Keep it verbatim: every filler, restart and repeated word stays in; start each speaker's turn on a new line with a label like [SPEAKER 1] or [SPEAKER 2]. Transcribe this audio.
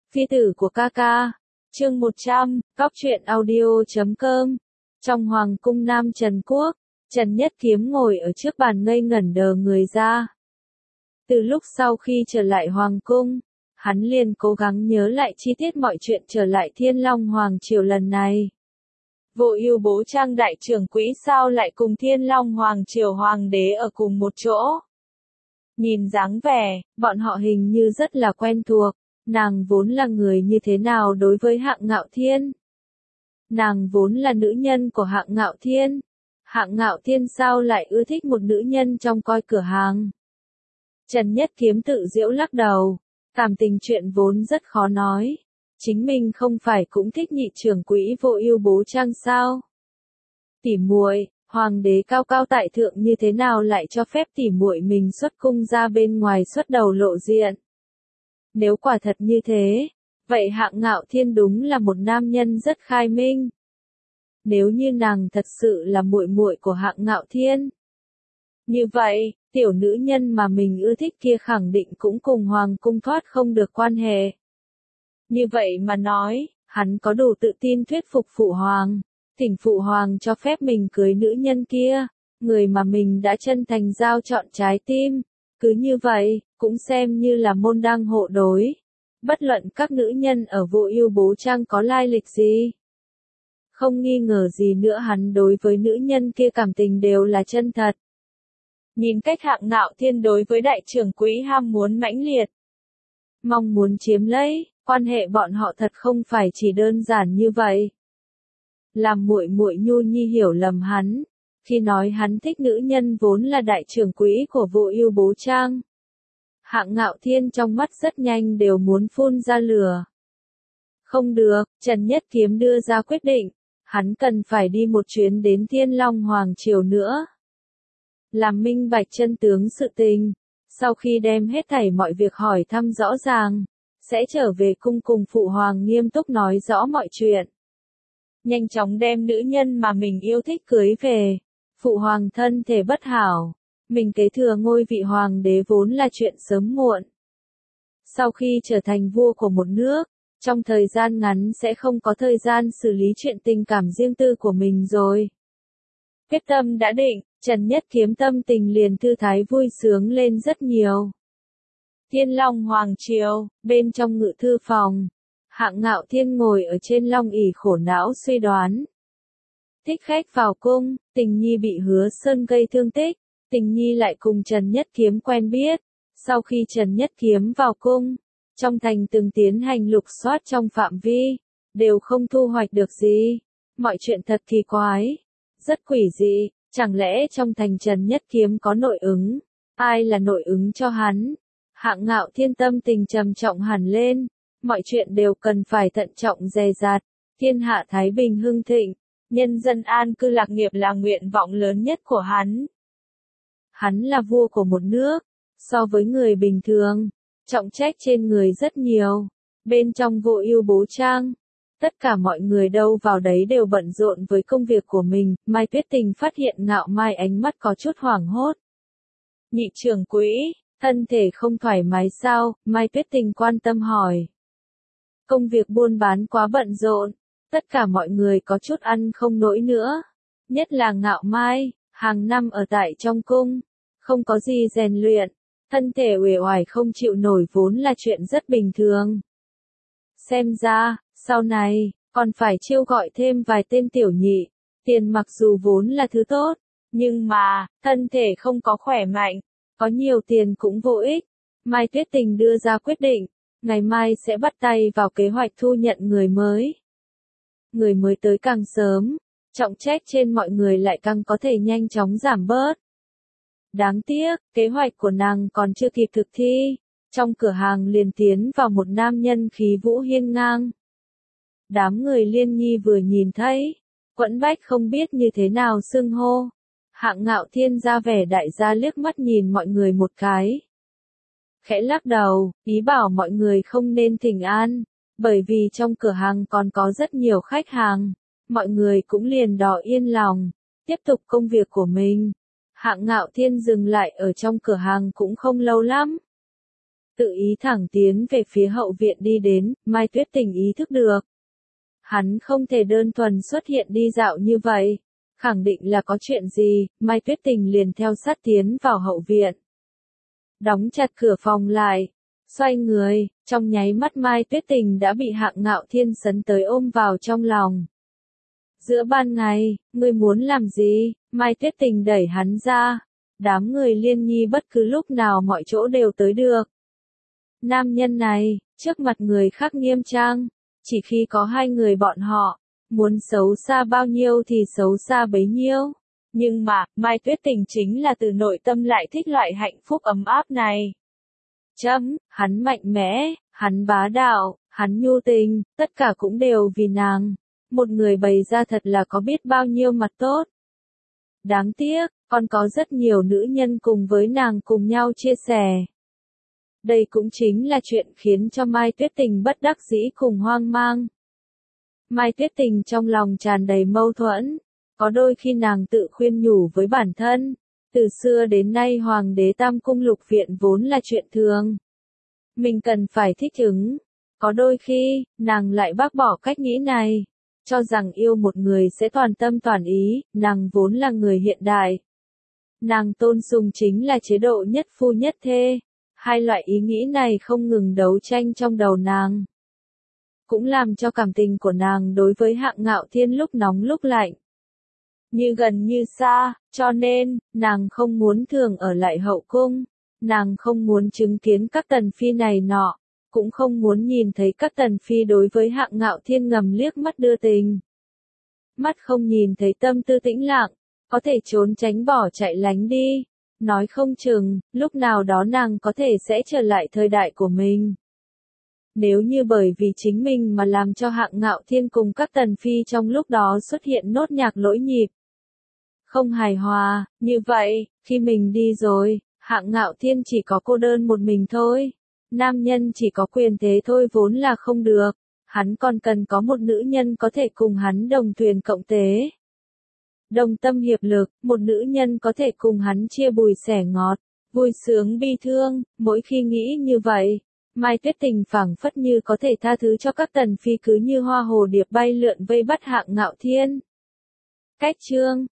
[SPEAKER 1] Phi tử của ca ca. Chương một trăm, Cóc truyện audio chấm com. Trong hoàng cung Nam Trần Quốc, Trần Nhất Kiếm ngồi ở trước bàn ngây ngẩn đờ người ra. Từ lúc sau khi trở lại hoàng cung, hắn liền cố gắng nhớ lại chi tiết mọi chuyện trở lại Thiên Long Hoàng Triều lần này. Vô Ưu Bố Trang đại trưởng quỹ sao lại cùng Thiên Long Hoàng Triều Hoàng đế ở cùng một chỗ? Nhìn dáng vẻ, bọn họ hình như rất là quen thuộc. Nàng vốn là người như thế nào đối với Hạng Ngạo Thiên? Nàng vốn là nữ nhân của Hạng Ngạo Thiên. Hạng Ngạo Thiên sao lại ưa thích một nữ nhân trong coi cửa hàng? Trần Nhất Kiếm tự giễu lắc đầu. Cảm tình chuyện vốn rất khó nói. Chính mình không phải cũng thích nhị trưởng quỹ Vô Ưu Bố Trang sao? Tỉ muội, hoàng đế cao cao tại thượng như thế nào lại cho phép tỉ muội mình xuất cung ra bên ngoài xuất đầu lộ diện? Nếu quả thật như thế, vậy Hạng Ngạo Thiên đúng là một nam nhân rất khai minh. Nếu như nàng thật sự là muội muội của Hạng Ngạo Thiên, như vậy, tiểu nữ nhân mà mình ưa thích kia khẳng định cũng cùng hoàng cung thoát không được quan hệ. Như vậy mà nói, hắn có đủ tự tin thuyết phục phụ hoàng, thỉnh phụ hoàng cho phép mình cưới nữ nhân kia, người mà mình đã chân thành giao trọn trái tim. Cứ như vậy, cũng xem như là môn đăng hộ đối. Bất luận các nữ nhân ở Vô Ưu Bố Trang có lai lịch gì. Không nghi ngờ gì nữa hắn đối với nữ nhân kia cảm tình đều là chân thật. Nhìn cách Hạng Ngạo Thiên đối với đại trưởng quỹ ham muốn mãnh liệt. Mong muốn chiếm lấy, quan hệ bọn họ thật không phải chỉ đơn giản như vậy. Làm muội muội Nhu Nhi hiểu lầm hắn. Khi nói hắn thích nữ nhân vốn là đại trưởng quỹ của Vô Ưu Bố Trang. Hạng Ngạo Thiên trong mắt rất nhanh đều muốn phun ra lửa. Không được, Trần Nhất Kiếm đưa ra quyết định, hắn cần phải đi một chuyến đến Thiên Long Hoàng Triều nữa. Làm minh bạch chân tướng sự tình, sau khi đem hết thảy mọi việc hỏi thăm rõ ràng, sẽ trở về cung cùng phụ hoàng nghiêm túc nói rõ mọi chuyện. Nhanh chóng đem nữ nhân mà mình yêu thích cưới về. Phụ hoàng thân thể bất hảo, mình kế thừa ngôi vị hoàng đế vốn là chuyện sớm muộn. Sau khi trở thành vua của một nước, trong thời gian ngắn sẽ không có thời gian xử lý chuyện tình cảm riêng tư của mình rồi. Quyết tâm đã định, Trần Nhất Kiếm tâm tình liền thư thái vui sướng lên rất nhiều. Thiên Long Hoàng Triều, bên trong ngự thư phòng, Hạng Ngạo Thiên ngồi ở trên long ỷ khổ não suy đoán. Thích khách vào cung, Tình Nhi bị Hứa Sơn gây thương tích, Tình Nhi lại cùng Trần Nhất Kiếm quen biết. Sau khi Trần Nhất Kiếm vào cung, trong thành từng tiến hành lục soát trong phạm vi, đều không thu hoạch được gì. Mọi chuyện thật kỳ quái, rất quỷ dị, chẳng lẽ trong thành Trần Nhất Kiếm có nội ứng? Ai là nội ứng cho hắn? Hạng Ngạo Thiên tâm tình trầm trọng hẳn lên, mọi chuyện đều cần phải thận trọng dè dặt, thiên hạ thái bình hưng thịnh. Nhân dân an cư lạc nghiệp là nguyện vọng lớn nhất của hắn. Hắn là vua của một nước, so với người bình thường, trọng trách trên người rất nhiều. Bên trong Vô Ưu Bố Trang, tất cả mọi người đâu vào đấy đều bận rộn với công việc của mình. Mai Tuyết Tình phát hiện Ngạo Mai ánh mắt có chút hoảng hốt. Nhị trưởng quỹ, thân thể không thoải mái sao? Mai Tuyết Tình quan tâm hỏi. Công việc buôn bán quá bận rộn. Tất cả mọi người có chút ăn không nổi nữa. Nhất là Ngạo Mai, hàng năm ở tại trong cung, không có gì rèn luyện, thân thể uể oải không chịu nổi vốn là chuyện rất bình thường. Xem ra, sau này, còn phải chiêu gọi thêm vài tên tiểu nhị. Tiền mặc dù vốn là thứ tốt, nhưng mà, thân thể không có khỏe mạnh, có nhiều tiền cũng vô ích. Mai Tuyết Tình đưa ra quyết định, ngày mai sẽ bắt tay vào kế hoạch thu nhận người mới. Người mới tới càng sớm, trọng trách trên mọi người lại càng có thể nhanh chóng giảm bớt. Đáng tiếc, kế hoạch của nàng còn chưa kịp thực thi, trong cửa hàng liền tiến vào một nam nhân khí vũ hiên ngang. Đám người Liên Nhi vừa nhìn thấy, quẫn bách không biết như thế nào xưng hô. Hạng Ngạo Thiên ra vẻ đại gia liếc mắt nhìn mọi người một cái. Khẽ lắc đầu, ý bảo mọi người không nên thỉnh an. Bởi vì trong cửa hàng còn có rất nhiều khách hàng, mọi người cũng liền đỏ yên lòng, tiếp tục công việc của mình. Hạng Ngạo Thiên dừng lại ở trong cửa hàng cũng không lâu lắm. tự ý thẳng tiến về phía hậu viện đi đến, Mai Tuyết Tình ý thức được. Hắn không thể đơn thuần xuất hiện đi dạo như vậy, khẳng định là có chuyện gì, Mai Tuyết Tình liền theo sát tiến vào hậu viện. Đóng chặt cửa phòng lại, xoay người, trong nháy mắt Mai Tuyết Tình đã bị Hạng Ngạo Thiên sấn tới ôm vào trong lòng. Giữa ban ngày, ngươi muốn làm gì? Mai Tuyết Tình đẩy hắn ra. Đám người Liên Nhi bất cứ lúc nào mọi chỗ đều tới được. Nam nhân này, trước mặt người khác nghiêm trang, chỉ khi có hai người bọn họ, muốn xấu xa bao nhiêu thì xấu xa bấy nhiêu. Nhưng mà, Mai Tuyết Tình chính là từ nội tâm lại thích loại hạnh phúc ấm áp này. Chấm, hắn mạnh mẽ, hắn bá đạo, hắn nhu tình, tất cả cũng đều vì nàng. Một người bày ra thật là có biết bao nhiêu mặt tốt. Đáng tiếc, còn có rất nhiều nữ nhân cùng với nàng cùng nhau chia sẻ. Đây cũng chính là chuyện khiến cho Mai Tuyết Tình bất đắc dĩ cùng hoang mang. Mai Tuyết Tình trong lòng tràn đầy mâu thuẫn, có đôi khi nàng tự khuyên nhủ với bản thân, từ xưa đến nay Hoàng đế Tam Cung Lục Viện vốn là chuyện thường. Mình cần phải thích ứng, có đôi khi, nàng lại bác bỏ cách nghĩ này, cho rằng yêu một người sẽ toàn tâm toàn ý, nàng vốn là người hiện đại. Nàng tôn sùng chính là chế độ nhất phu nhất thê. Hai loại ý nghĩ này không ngừng đấu tranh trong đầu nàng. Cũng làm cho cảm tình của nàng đối với Hạng Ngạo Thiên lúc nóng lúc lạnh. Như gần như xa, cho nên, nàng không muốn thường ở lại hậu cung. Nàng không muốn chứng kiến các tần phi này nọ. Cũng không muốn nhìn thấy các tần phi đối với Hạng Ngạo Thiên ngầm liếc mắt đưa tình. Mắt không nhìn thấy tâm tư tĩnh lặng, có thể trốn tránh bỏ chạy lánh đi. Nói không chừng, lúc nào đó nàng có thể sẽ trở lại thời đại của mình. Nếu như bởi vì chính mình mà làm cho Hạng Ngạo Thiên cùng các tần phi trong lúc đó xuất hiện nốt nhạc lỗi nhịp. Không hài hòa, như vậy, khi mình đi rồi, Hạng Ngạo Thiên chỉ có cô đơn một mình thôi. Nam nhân chỉ có quyền thế thôi vốn là không được, hắn còn cần có một nữ nhân có thể cùng hắn đồng thuyền cộng tế. Đồng tâm hiệp lực, một nữ nhân có thể cùng hắn chia bùi sẻ ngọt, vui sướng bi thương, mỗi khi nghĩ như vậy, Mai Tuyết Tình phảng phất như có thể tha thứ cho các tần phi cứ như hoa hồ điệp bay lượn vây bắt Hạng Ngạo Thiên. Cách chương